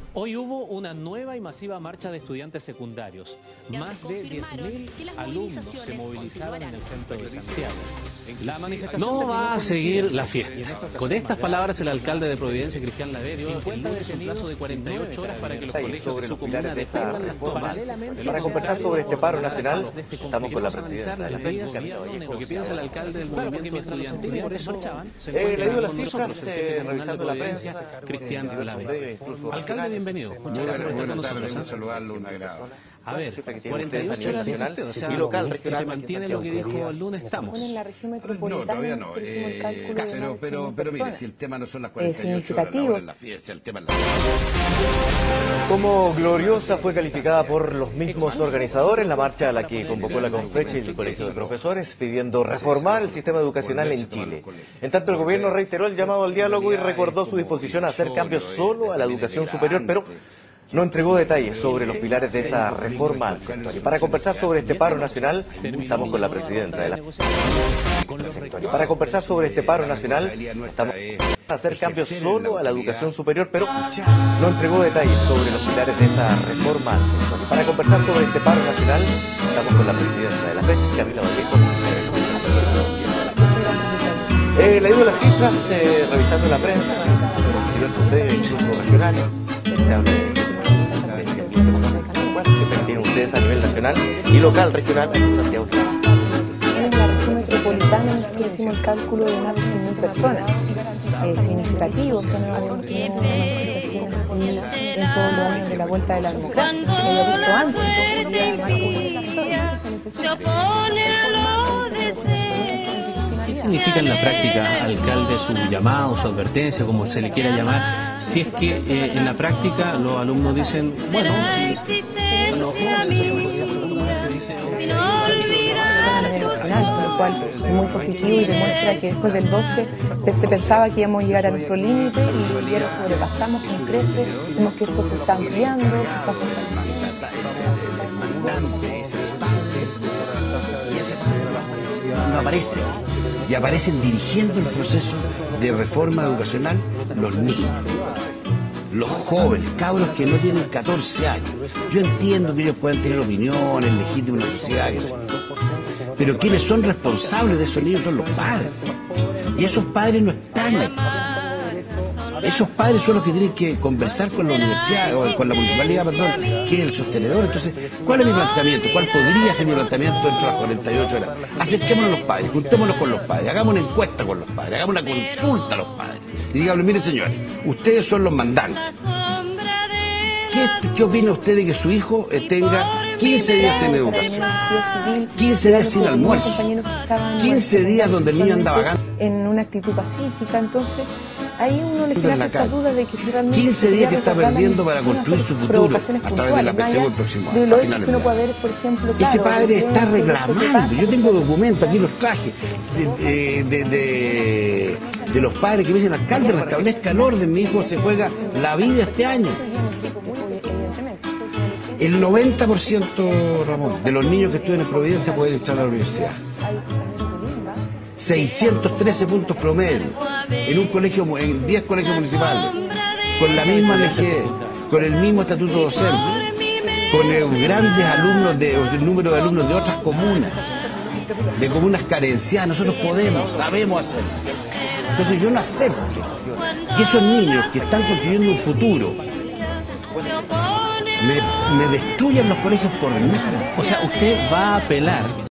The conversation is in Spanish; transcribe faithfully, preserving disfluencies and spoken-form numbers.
Hoy hubo una nueva y masiva marcha de estudiantes secundarios. Más de diez mil alumnos se movilizaban en el centro de Santiago. La manifestación no va a seguir la fiesta. Con estas palabras, el alcalde de Providencia, Cristian Laverio, cuenta de un plazo de cuarenta y ocho horas para que los colegios de su comuna defiendan las tomas. Para conversar sobre este paro nacional, estamos con la presidenta de la fecha, lo que piensa el alcalde del movimiento estudiantil, y por eso se Eh, le digo encuentra las con cifras, nosotros el eh, jefe comunal de revisando la Providencia, prensa, Cristian eh, Laverio. incluso Alcalde, bienvenido. Muchas gracias por estar con nosotros. Saludarlo, un agrado. A ver, cifra que tiene cuarenta y ustedes ocho a horas nivel de nacional o sea, y local, se regional, mantiene lo que dijo el lunes, estamos. En la región No, metropolitana todavía no. hicimos el Eh, cálculo de pero, más de pero, cien mil pero mire, personas. si el tema no son las Eh, cuarenta y ocho horas, la significativo. hora en la fiesta, el tema es la... Como gloriosa fue calificada por los mismos organizadores la marcha a la que convocó la Confeche y el Colegio de Profesores pidiendo reformar el sistema educacional en Chile. En tanto, el gobierno reiteró el llamado al diálogo y recordó su disposición a hacer cambios solo a la educación superior, pero no entregó detalles sobre los pilares de esa reforma al sector. Y para conversar sobre este paro nacional, estamos con la presidenta de la... Y para conversar sobre este paro nacional, estamos a hacer cambios solo a la educación superior, pero no entregó detalles sobre los pilares de esa reforma al sector. Y para conversar sobre este paro nacional, estamos con la presidenta de la fecha, Camila Vallejo. Eh, le digo las cifras, eh, revisando la prensa, diversos medios, incluso regionales, se habla de que tienen ustedes a nivel nacional y local, regional, aquí en Santiago. En la región metropolitana nosotros hicimos el cálculo de más de cien mil personas. Eh, significativo, o sea, no habíamos tenido una manifestación así en todos los años de la vuelta de la democracia. Se había visto antes, entonces había más ¿Qué significa en la práctica, alcalde, su llamado, su advertencia, como se le quiera llamar, si es que eh, en la práctica los alumnos dicen, bueno, si los nacional, con lo cual es muy positivo y demuestra que después del doce se pensaba que íbamos a llegar a nuestro límite y ya lo sobrepasamos con creces, vemos que esto se está ampliando, se está no aparece y aparecen dirigiendo el proceso de reforma educacional los niños, los jóvenes, cabros que no tienen catorce años. Yo entiendo que ellos pueden tener opiniones legítimas en la sociedad, pero quienes son responsables de esos niños son los padres, y esos padres no están aquí. Esos padres son los que tienen que conversar con la universidad, o con la municipalidad, perdón, que es el sostenedor. Entonces, ¿cuál es mi planteamiento? ¿Cuál podría ser mi planteamiento dentro de las cuarenta y ocho horas? Acerquémonos a los padres, juntémonos con los padres, hagamos una encuesta con los padres, hagamos una consulta a los padres. Y digámosle, mire señores, ustedes son los mandantes. ¿Qué, qué opina usted de que su hijo eh, tenga quince días sin educación, quince días sin almuerzo, quince días donde el niño anda vagando en una actitud pacífica? Entonces ahí uno le genera ciertas dudas de que si realmente quince días que está perdiendo para construir su futuro a través de la P C U el próximo año. Ese padre está reclamando, yo tengo documentos, aquí los traje, de, de, de, de los padres que me dicen, alcalde, restablezca el orden, mi hijo se juega la vida este año. El noventa por ciento, Ramón, de los niños que estudian en Providencia pueden entrar a la universidad. seiscientos trece puntos promedio en un colegio, en diez colegios municipales, con la misma L G E, con el mismo estatuto docente, con el grandes alumnos de, el número de alumnos de otras comunas, de comunas carenciadas. Nosotros podemos, sabemos hacerlo. Entonces yo no acepto que esos niños que están construyendo un futuro me, me destruyan los colegios por nada. O sea, usted va a apelar